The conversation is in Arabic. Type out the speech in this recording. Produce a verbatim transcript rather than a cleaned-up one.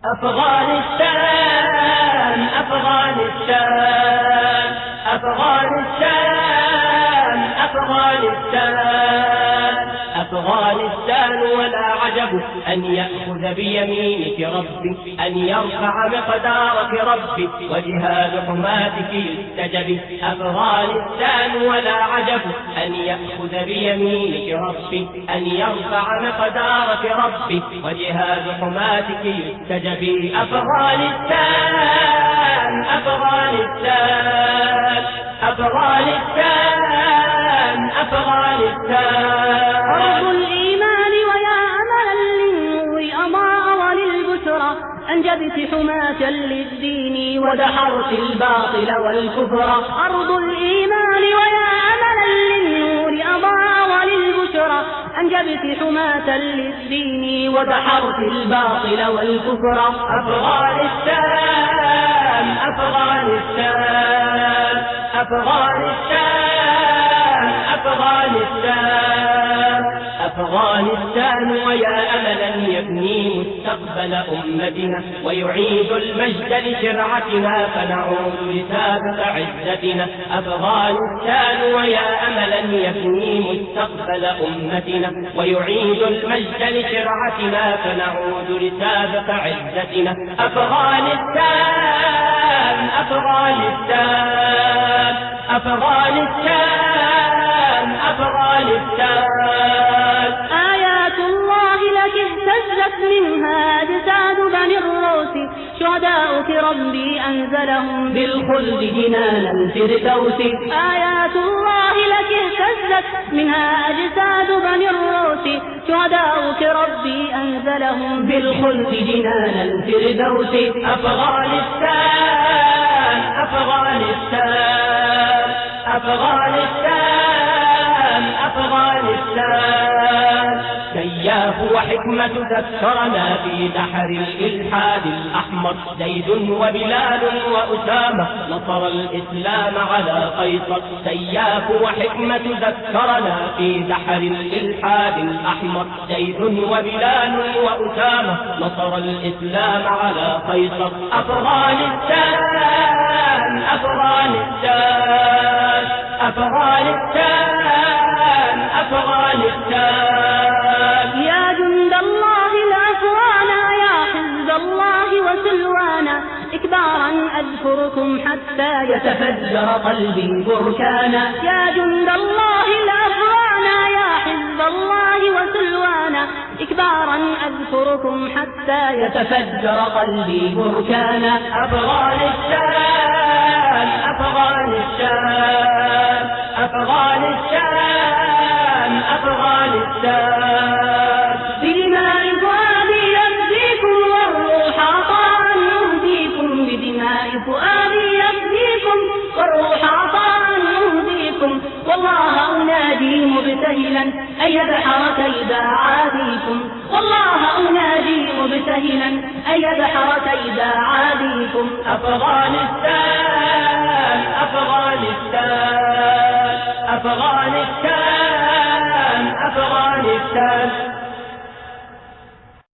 أفغانستان أفغانستان أفغانستان أفغانستان أفغانستان ولا عجب أن يأخذ بيمينك ربي، أن يرفع مقدارك ربي، وجهاد حماتك يستجب. أفغانستان ولا عجب أن يأخذ بيمينك ربي، أن يرفع مقدارك ربي، وجهاد حماتك يستجب. أفغانستان أفغانستان أفغانستان أفغانستان أرض الإيمان ويا أملا للنور أضاء وللبشرى، أنجبت حماة للدين ودحرت الباطل والكفر. أرض الإيمان ويا أملا للنور أضاء وللبشرى، أنجبت حماة للدين ودحرت الباطل والكفر. أفغانستان أفغانستان أفغانستان أفغانستان أفغانستان ويا أملا يبني مستقبل أمتنا، ويعيد المجد لشرعتنا، فنعود لسابق عزتنا. أفغانستان ويا أملا يبني مستقبل أمتنا، ويعيد المجد لشرعتنا، فنعود لسابق عزتنا. أفغانستان أفغانستان أفغانستان أفغانستان آيات الله لك اهتزت منها أجساد بني الروس، شهداؤك ربي أنزلهم بالخلد جنان الفردوس. آيات الله لك اهتزت منها أجساد بني الروس، شهداؤك ربي أنزلهم بالخلد جنان الفردوس. أفغانستان أفغانستان أفغانستان أفغانستان سياف وحكمة ذكرنا في بحر الإلحاد الأحمر، زيد وبلال وأسامة نصر الإسلام على قيصر. سياف وحكمة ذكرنا في بحر الإلحاد الأحمر، زيد وبلال وأسامة نصر الإسلام على قيصر. أفغانستان أفغانستان أفغانستان أفغانستان يا جند الله الأفغانا، يا حزب الله وسلوانا، إكبارا أذكركم حتى يتفجر قلبي بركانا. يا جند الله الأفغانا، يا حزب الله وسلوانا، إكبارا أذكركم حتى يتفجر قلبي بركانا. أفغانستان أفغانستان أفغانستان أفغانستان بدماء فؤادي يفديكم والروح عطاء نهديكم، بدماء فؤادي يفديكم والروح عطاء نهديكم. والله أنادي مبتهلا أن يدحر كيد عاديكم، والله أنادي مبتهلا أن يدحر كيد عاديكم. أفغانستان أفغانستان أفغانستان أفغانستان